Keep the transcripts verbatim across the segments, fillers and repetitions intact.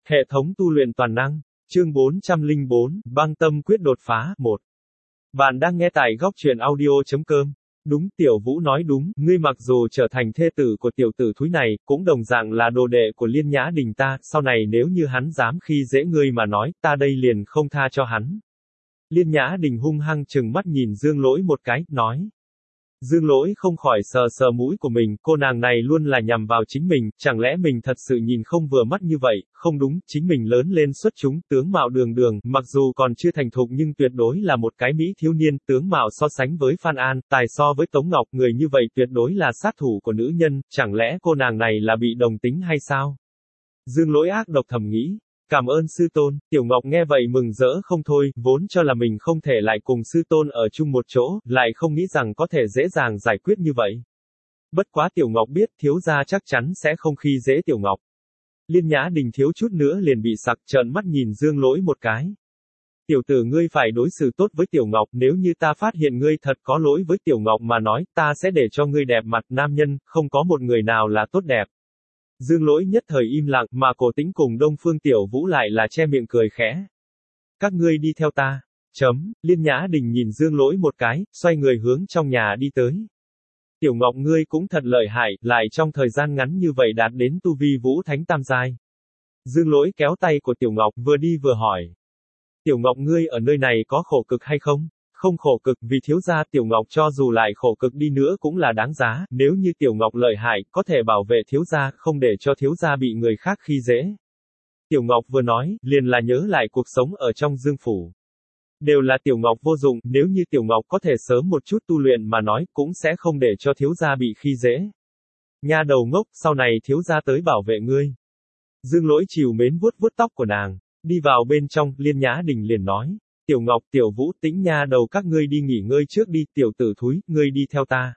Hệ thống tu luyện toàn năng. Chương bốn trăm lẻ bốn, băng tâm quyết đột phá, một. Bạn đang nghe tại góc truyện audio.com. Đúng, Tiểu Vũ nói đúng, ngươi mặc dù trở thành thê tử của tiểu tử thúi này, cũng đồng dạng là đồ đệ của Liên Nhã Đình ta, sau này nếu như hắn dám khi dễ ngươi mà nói, ta đây liền không tha cho hắn. Liên Nhã Đình hung hăng trừng mắt nhìn Dương Lỗi một cái, nói. Dương Lỗi không khỏi sờ sờ mũi của mình, cô nàng này luôn là nhằm vào chính mình, chẳng lẽ mình thật sự nhìn không vừa mắt như vậy, không đúng, chính mình lớn lên xuất chúng, tướng mạo đường đường, mặc dù còn chưa thành thục nhưng tuyệt đối là một cái mỹ thiếu niên, tướng mạo so sánh với Phan An, tài so với Tống Ngọc, người như vậy tuyệt đối là sát thủ của nữ nhân, chẳng lẽ cô nàng này là bị đồng tính hay sao? Dương Lỗi ác độc thầm nghĩ. Cảm ơn sư tôn, Tiểu Ngọc nghe vậy mừng rỡ không thôi, vốn cho là mình không thể lại cùng sư tôn ở chung một chỗ, lại không nghĩ rằng có thể dễ dàng giải quyết như vậy. Bất quá Tiểu Ngọc biết thiếu gia chắc chắn sẽ không khi dễ Tiểu Ngọc. Liên Nhã Đình thiếu chút nữa liền bị sặc, trợn mắt nhìn Dương Lỗi một cái. Tiểu tử ngươi phải đối xử tốt với Tiểu Ngọc, nếu như ta phát hiện ngươi thật có lỗi với Tiểu Ngọc mà nói, ta sẽ để cho ngươi đẹp mặt, nam nhân, không có một người nào là tốt đẹp. Dương Lỗi nhất thời im lặng, mà Cổ Tĩnh cùng Đông Phương Tiểu Vũ lại là che miệng cười khẽ. Các ngươi đi theo ta. Chấm, Liên Nhã Đình nhìn Dương Lỗi một cái, xoay người hướng trong nhà đi tới. Tiểu Ngọc ngươi cũng thật lợi hại, lại trong thời gian ngắn như vậy đạt đến tu vi Vũ Thánh Tam Giai. Dương Lỗi kéo tay của Tiểu Ngọc, vừa đi vừa hỏi. Tiểu Ngọc ngươi ở nơi này có khổ cực hay không? Không khổ cực, vì thiếu gia Tiểu Ngọc cho dù lại khổ cực đi nữa cũng là đáng giá, nếu như Tiểu Ngọc lợi hại, có thể bảo vệ thiếu gia, không để cho thiếu gia bị người khác khi dễ. Tiểu Ngọc vừa nói, liền là nhớ lại cuộc sống ở trong Dương phủ. Đều là Tiểu Ngọc vô dụng, nếu như Tiểu Ngọc có thể sớm một chút tu luyện mà nói, cũng sẽ không để cho thiếu gia bị khi dễ. Nha đầu ngốc, sau này thiếu gia tới bảo vệ ngươi. Dương Lỗi trìu mến vuốt vuốt tóc của nàng, đi vào bên trong, Liên Nhã Đình liền nói. Tiểu Ngọc, Tiểu Vũ, Tĩnh nha đầu các ngươi đi nghỉ ngơi trước đi, tiểu tử thúi, ngươi đi theo ta.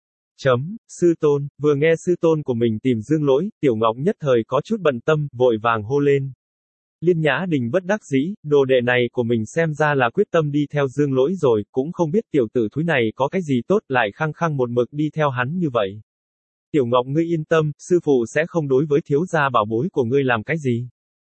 Chấm, sư tôn, vừa nghe sư tôn của mình tìm Dương Lỗi, Tiểu Ngọc nhất thời có chút bận tâm, vội vàng hô lên. Liên Nhã Đình bất đắc dĩ, đồ đệ này của mình xem ra là quyết tâm đi theo Dương Lỗi rồi, cũng không biết tiểu tử thúi này có cái gì tốt, lại khăng khăng một mực đi theo hắn như vậy. Tiểu Ngọc ngươi yên tâm, sư phụ sẽ không đối với thiếu gia bảo bối của ngươi làm cái gì.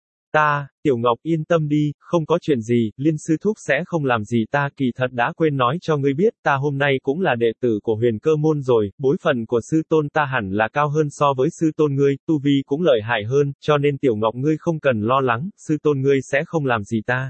Ta, Tiểu Ngọc yên tâm đi, không có chuyện gì, Liên sư thúc sẽ không làm gì ta, kỳ thật đã quên nói cho ngươi biết, ta hôm nay cũng là đệ tử của Huyền Cơ môn rồi, bối phận của sư tôn ta hẳn là cao hơn so với sư tôn ngươi, tu vi cũng lợi hại hơn, cho nên Tiểu Ngọc ngươi không cần lo lắng, sư tôn ngươi sẽ không làm gì ta.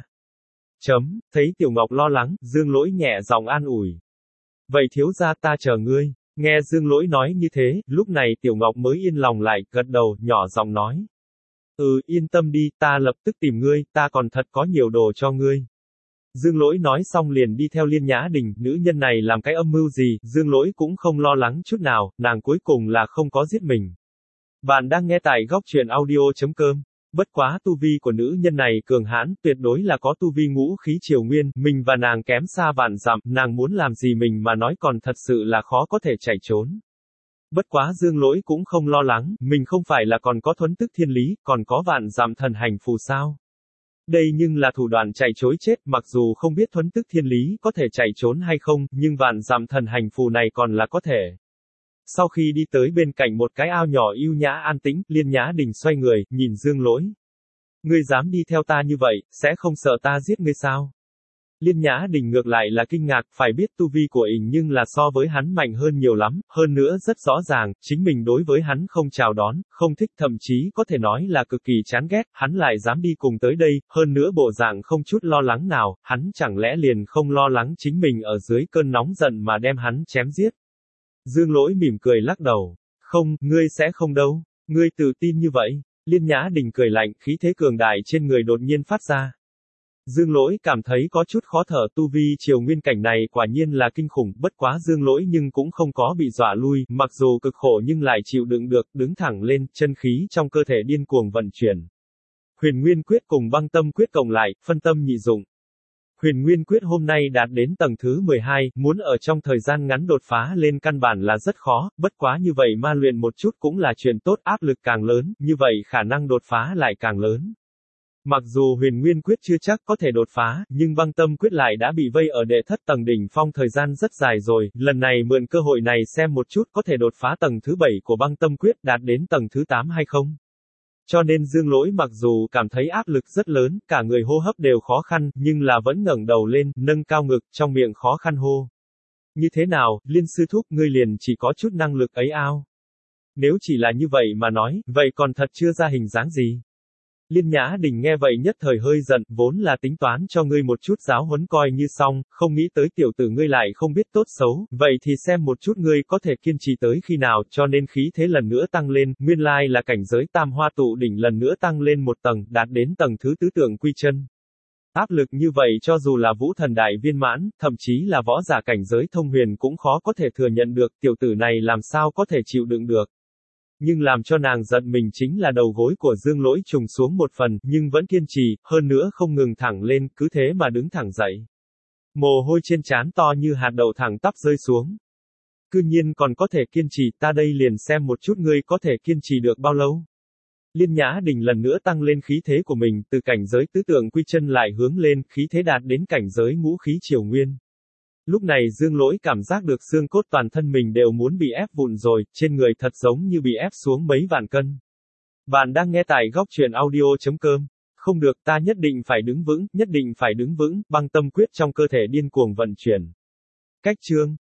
Chấm, thấy Tiểu Ngọc lo lắng, Dương Lỗi nhẹ giọng an ủi. Vậy thiếu gia ta chờ ngươi, nghe Dương Lỗi nói như thế, lúc này Tiểu Ngọc mới yên lòng lại, gật đầu, nhỏ giọng nói. Ừ, yên tâm đi, ta lập tức tìm ngươi, ta còn thật có nhiều đồ cho ngươi. Dương Lỗi nói xong liền đi theo Liên Nhã Đình, nữ nhân này làm cái âm mưu gì, Dương Lỗi cũng không lo lắng chút nào, nàng cuối cùng là không có giết mình. Bạn đang nghe tại góc truyện audio.com. Bất quá tu vi của nữ nhân này cường hãn, tuyệt đối là có tu vi ngũ khí triều nguyên, mình và nàng kém xa vạn dặm, nàng muốn làm gì mình mà nói còn thật sự là khó có thể chạy trốn. Bất quá Dương Lỗi cũng không lo lắng, mình không phải là còn có thuấn tức thiên lý, còn có vạn dặm thần hành phù sao. Đây nhưng là thủ đoạn chạy chối chết, mặc dù không biết thuấn tức thiên lý có thể chạy trốn hay không, nhưng vạn dặm thần hành phù này còn là có thể. Sau khi đi tới bên cạnh một cái ao nhỏ yêu nhã an tĩnh, Liên Nhã Đình xoay người, nhìn Dương Lỗi. Ngươi dám đi theo ta như vậy, sẽ không sợ ta giết ngươi sao? Liên Nhã Đình ngược lại là kinh ngạc, phải biết tu vi của ỉnh nhưng là so với hắn mạnh hơn nhiều lắm, hơn nữa rất rõ ràng, chính mình đối với hắn không chào đón, không thích thậm chí có thể nói là cực kỳ chán ghét, hắn lại dám đi cùng tới đây, hơn nữa bộ dạng không chút lo lắng nào, hắn chẳng lẽ liền không lo lắng chính mình ở dưới cơn nóng giận mà đem hắn chém giết. Dương Lỗi mỉm cười lắc đầu, không, ngươi sẽ không đâu, ngươi tự tin như vậy. Liên Nhã Đình cười lạnh, khí thế cường đại trên người đột nhiên phát ra. Dương Lỗi cảm thấy có chút khó thở, tu vi triều nguyên cảnh này quả nhiên là kinh khủng, bất quá Dương Lỗi nhưng cũng không có bị dọa lui, mặc dù cực khổ nhưng lại chịu đựng được, đứng thẳng lên, chân khí trong cơ thể điên cuồng vận chuyển. Huyền Nguyên Quyết cùng băng tâm quyết cộng lại, phân tâm nhị dụng. Huyền Nguyên Quyết hôm nay đạt đến tầng thứ mười hai, muốn ở trong thời gian ngắn đột phá lên căn bản là rất khó, bất quá như vậy ma luyện một chút cũng là chuyện tốt, áp lực càng lớn, như vậy khả năng đột phá lại càng lớn. Mặc dù Huyền Nguyên Quyết chưa chắc có thể đột phá, nhưng băng tâm quyết lại đã bị vây ở đệ thất tầng đỉnh phong thời gian rất dài rồi, lần này mượn cơ hội này xem một chút có thể đột phá tầng thứ bảy của băng tâm quyết đạt đến tầng thứ tám hay không. Cho nên Dương Lỗi mặc dù cảm thấy áp lực rất lớn, cả người hô hấp đều khó khăn, nhưng là vẫn ngẩng đầu lên, nâng cao ngực, trong miệng khó khăn hô. Như thế nào, Liên sư thúc, ngươi liền chỉ có chút năng lực ấy ao? Nếu chỉ là như vậy mà nói, vậy còn thật chưa ra hình dáng gì? Liên Nhã Đình nghe vậy nhất thời hơi giận, vốn là tính toán cho ngươi một chút giáo huấn coi như xong, không nghĩ tới tiểu tử ngươi lại không biết tốt xấu, vậy thì xem một chút ngươi có thể kiên trì tới khi nào, cho nên khí thế lần nữa tăng lên, nguyên lai là cảnh giới tam hoa tụ đỉnh lần nữa tăng lên một tầng, đạt đến tầng thứ tứ tượng quy chân. Áp lực như vậy cho dù là vũ thần đại viên mãn, thậm chí là võ giả cảnh giới thông huyền cũng khó có thể thừa nhận được, tiểu tử này làm sao có thể chịu đựng được. Nhưng làm cho nàng giận mình chính là đầu gối của Dương Lỗi trùng xuống một phần, nhưng vẫn kiên trì, hơn nữa không ngừng thẳng lên, cứ thế mà đứng thẳng dậy. Mồ hôi trên trán to như hạt đậu thẳng tắp rơi xuống. Cư nhiên còn có thể kiên trì, ta đây liền xem một chút ngươi có thể kiên trì được bao lâu. Liên Nhã Đình lần nữa tăng lên khí thế của mình, từ cảnh giới tứ tượng quy chân lại hướng lên, khí thế đạt đến cảnh giới ngũ khí triều nguyên. Lúc này Dương Lỗi cảm giác được xương cốt toàn thân mình đều muốn bị ép vụn rồi, trên người thật giống như bị ép xuống mấy vạn cân. Bạn đang nghe tại góc truyện audio.com. Không được, ta nhất định phải đứng vững, nhất định phải đứng vững, băng tâm quyết trong cơ thể điên cuồng vận chuyển. Cách chương